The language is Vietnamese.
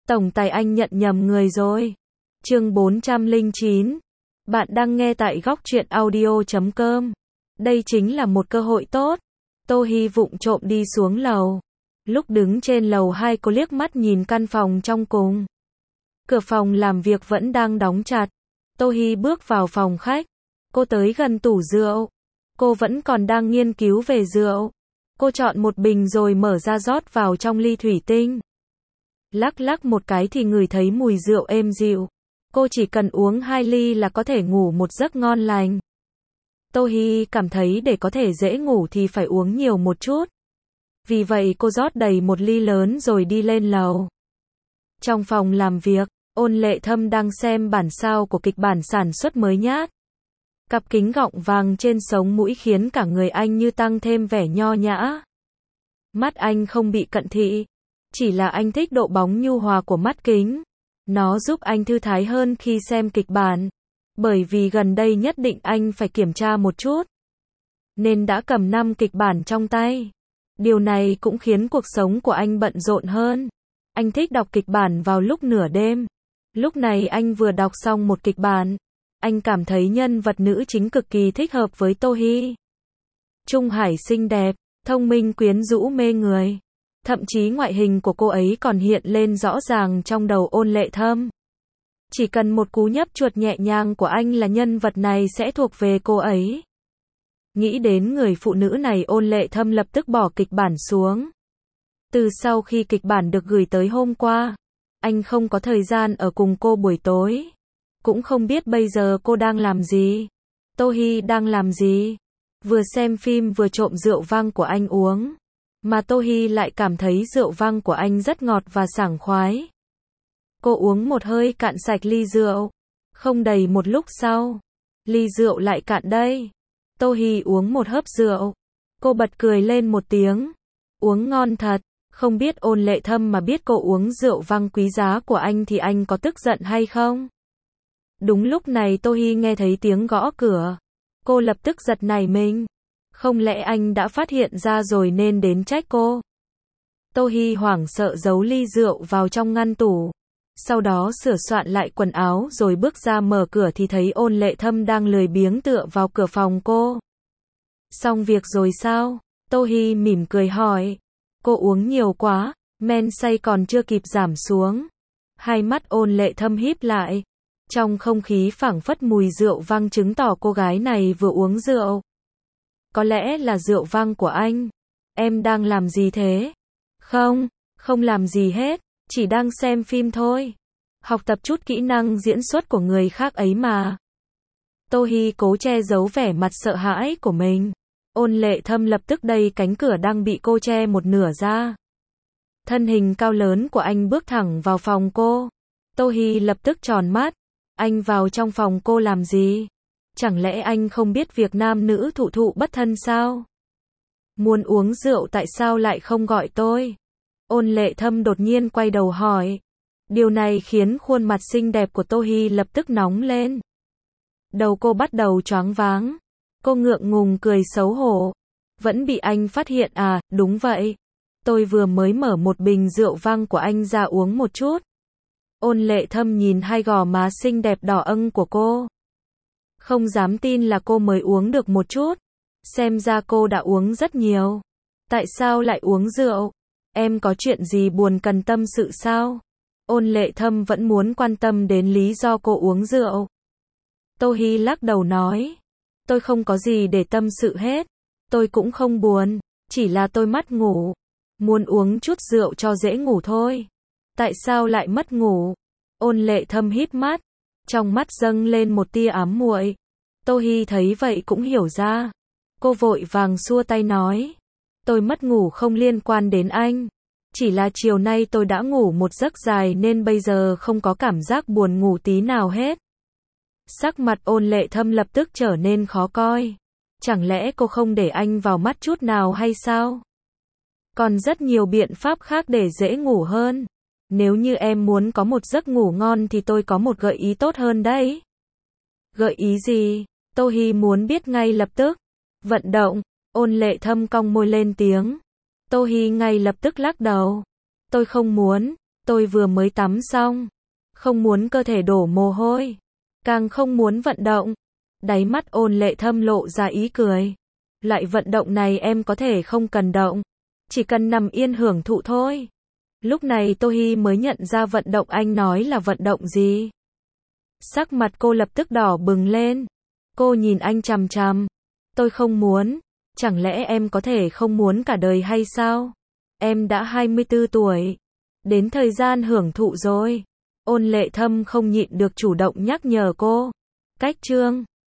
Tổng tài anh nhận nhầm người rồi. Chương 409. Bạn đang nghe tại góc truyện audio.com. Đây chính là một cơ hội tốt. Tô Hi vụng trộm đi xuống lầu. Lúc đứng trên lầu 2 cô liếc mắt nhìn căn phòng trong cùng. Cửa phòng làm việc vẫn đang đóng chặt. Tô Hi bước vào phòng khách. Cô tới gần tủ rượu. Cô vẫn còn đang nghiên cứu về rượu. Cô chọn một bình rồi mở ra rót vào trong ly thủy tinh. Lắc lắc một cái thì ngửi thấy mùi rượu êm dịu. Cô chỉ cần uống 2 ly là có thể ngủ một giấc ngon lành. Tô Hi cảm thấy để có thể dễ ngủ thì phải uống nhiều một chút. Vì vậy cô rót đầy một ly lớn rồi đi lên lầu. Trong phòng làm việc, Ôn Lệ Thâm đang xem bản sao của kịch bản sản xuất mới nhát. Cặp kính gọng vàng trên sống mũi khiến cả người anh như tăng thêm vẻ nho nhã. Mắt anh không bị cận thị, chỉ là anh thích độ bóng nhu hòa của mắt kính. Nó giúp anh thư thái hơn khi xem kịch bản. Bởi vì gần đây nhất định anh phải kiểm tra một chút, nên đã cầm 5 kịch bản trong tay. Điều này cũng khiến cuộc sống của anh bận rộn hơn. Anh thích đọc kịch bản vào lúc nửa đêm. Lúc này anh vừa đọc xong một kịch bản. Anh cảm thấy nhân vật nữ chính cực kỳ thích hợp với Tô Hi. Trung Hải xinh đẹp, thông minh quyến rũ mê người. Thậm chí ngoại hình của cô ấy còn hiện lên rõ ràng trong đầu Ôn Lệ Thâm. Chỉ cần một cú nhấp chuột nhẹ nhàng của anh là nhân vật này sẽ thuộc về cô ấy. Nghĩ đến người phụ nữ này, Ôn Lệ Thâm lập tức bỏ kịch bản xuống. Từ sau khi kịch bản được gửi tới hôm qua, anh không có thời gian ở cùng cô buổi tối. Cũng không biết bây giờ cô đang làm gì. Tô Hi đang làm gì? Vừa xem phim vừa trộm rượu vang của anh uống. Mà Tô Hi lại cảm thấy rượu vang của anh rất ngọt và sảng khoái. Cô uống một hơi cạn sạch ly rượu. Không đầy một lúc sau, ly rượu lại cạn đây. Tô Hi uống một hớp rượu. Cô bật cười lên một tiếng. Uống ngon thật. Không biết Ôn Lệ Thâm mà biết cô uống rượu vang quý giá của anh thì anh có tức giận hay không? Đúng lúc này Tô Hi nghe thấy tiếng gõ cửa. Cô lập tức giật nảy mình. Không lẽ anh đã phát hiện ra rồi nên đến trách cô? Tô Hi hoảng sợ giấu ly rượu vào trong ngăn tủ. Sau đó sửa soạn lại quần áo rồi bước ra mở cửa thì thấy Ôn Lệ Thâm đang lười biếng tựa vào cửa phòng cô. Xong việc rồi sao? Tô Hi mỉm cười hỏi. Cô uống nhiều quá, men say còn chưa kịp giảm xuống. Hai mắt Ôn Lệ Thâm híp lại. Trong không khí phảng phất mùi rượu vang chứng tỏ cô gái này vừa uống rượu. Có lẽ là rượu vang của anh. Em đang làm gì thế? Không làm gì hết, chỉ đang xem phim thôi. Học tập chút kỹ năng diễn xuất của người khác ấy mà. Tô Hi cố che giấu vẻ mặt sợ hãi của mình. Ôn Lệ Thâm lập tức đẩy cánh cửa đang bị cô che một nửa ra. Thân hình cao lớn của anh bước thẳng vào phòng cô. Tô Hi lập tức tròn mắt. Anh vào trong phòng cô làm gì? Chẳng lẽ anh không biết việc nam nữ thụ thụ bất thân sao? Muốn uống rượu tại sao lại không gọi tôi? Ôn Lệ Thâm đột nhiên quay đầu hỏi. Điều này khiến khuôn mặt xinh đẹp của Tô Hi lập tức nóng lên. Đầu cô bắt đầu choáng váng. Cô ngượng ngùng cười xấu hổ. Vẫn bị anh phát hiện à? Đúng vậy. Tôi vừa mới mở một bình rượu vang của anh ra uống một chút. Ôn Lệ Thâm nhìn hai gò má xinh đẹp đỏ ửng của cô. Không dám tin là cô mới uống được một chút. Xem ra cô đã uống rất nhiều. Tại sao lại uống rượu? Em có chuyện gì buồn cần tâm sự sao? Ôn Lệ Thâm vẫn muốn quan tâm đến lý do cô uống rượu. Tô Hi lắc đầu nói. Tôi không có gì để tâm sự hết. Tôi cũng không buồn. Chỉ là tôi mất ngủ. Muốn uống chút rượu cho dễ ngủ thôi. Tại sao lại mất ngủ? Ôn Lệ Thâm híp mắt. Trong mắt dâng lên một tia ám muội. Tô Hi thấy vậy cũng hiểu ra. Cô vội vàng xua tay nói. Tôi mất ngủ không liên quan đến anh. Chỉ là chiều nay tôi đã ngủ một giấc dài nên bây giờ không có cảm giác buồn ngủ tí nào hết. Sắc mặt Ôn Lệ Thâm lập tức trở nên khó coi. Chẳng lẽ cô không để anh vào mắt chút nào hay sao? Còn rất nhiều biện pháp khác để dễ ngủ hơn. Nếu như em muốn có một giấc ngủ ngon thì tôi có một gợi ý tốt hơn đấy. Gợi ý gì? Tô Hi muốn biết ngay lập tức. Vận động. Ôn Lệ Thâm cong môi lên tiếng. Tô Hi ngay lập tức lắc đầu. Tôi không muốn. Tôi vừa mới tắm xong. Không muốn cơ thể đổ mồ hôi. Càng không muốn vận động. Đáy mắt Ôn Lệ Thâm lộ ra ý cười. Loại vận động này em có thể không cần động. Chỉ cần nằm yên hưởng thụ thôi. Lúc này Tô Hi mới nhận ra vận động anh nói là vận động gì. Sắc mặt cô lập tức đỏ bừng lên. Cô nhìn anh chằm chằm. Tôi không muốn. Chẳng lẽ em có thể không muốn cả đời hay sao? Em đã 24 tuổi. Đến thời gian hưởng thụ rồi. Ôn Lệ Thâm không nhịn được chủ động nhắc nhở cô. Cách chương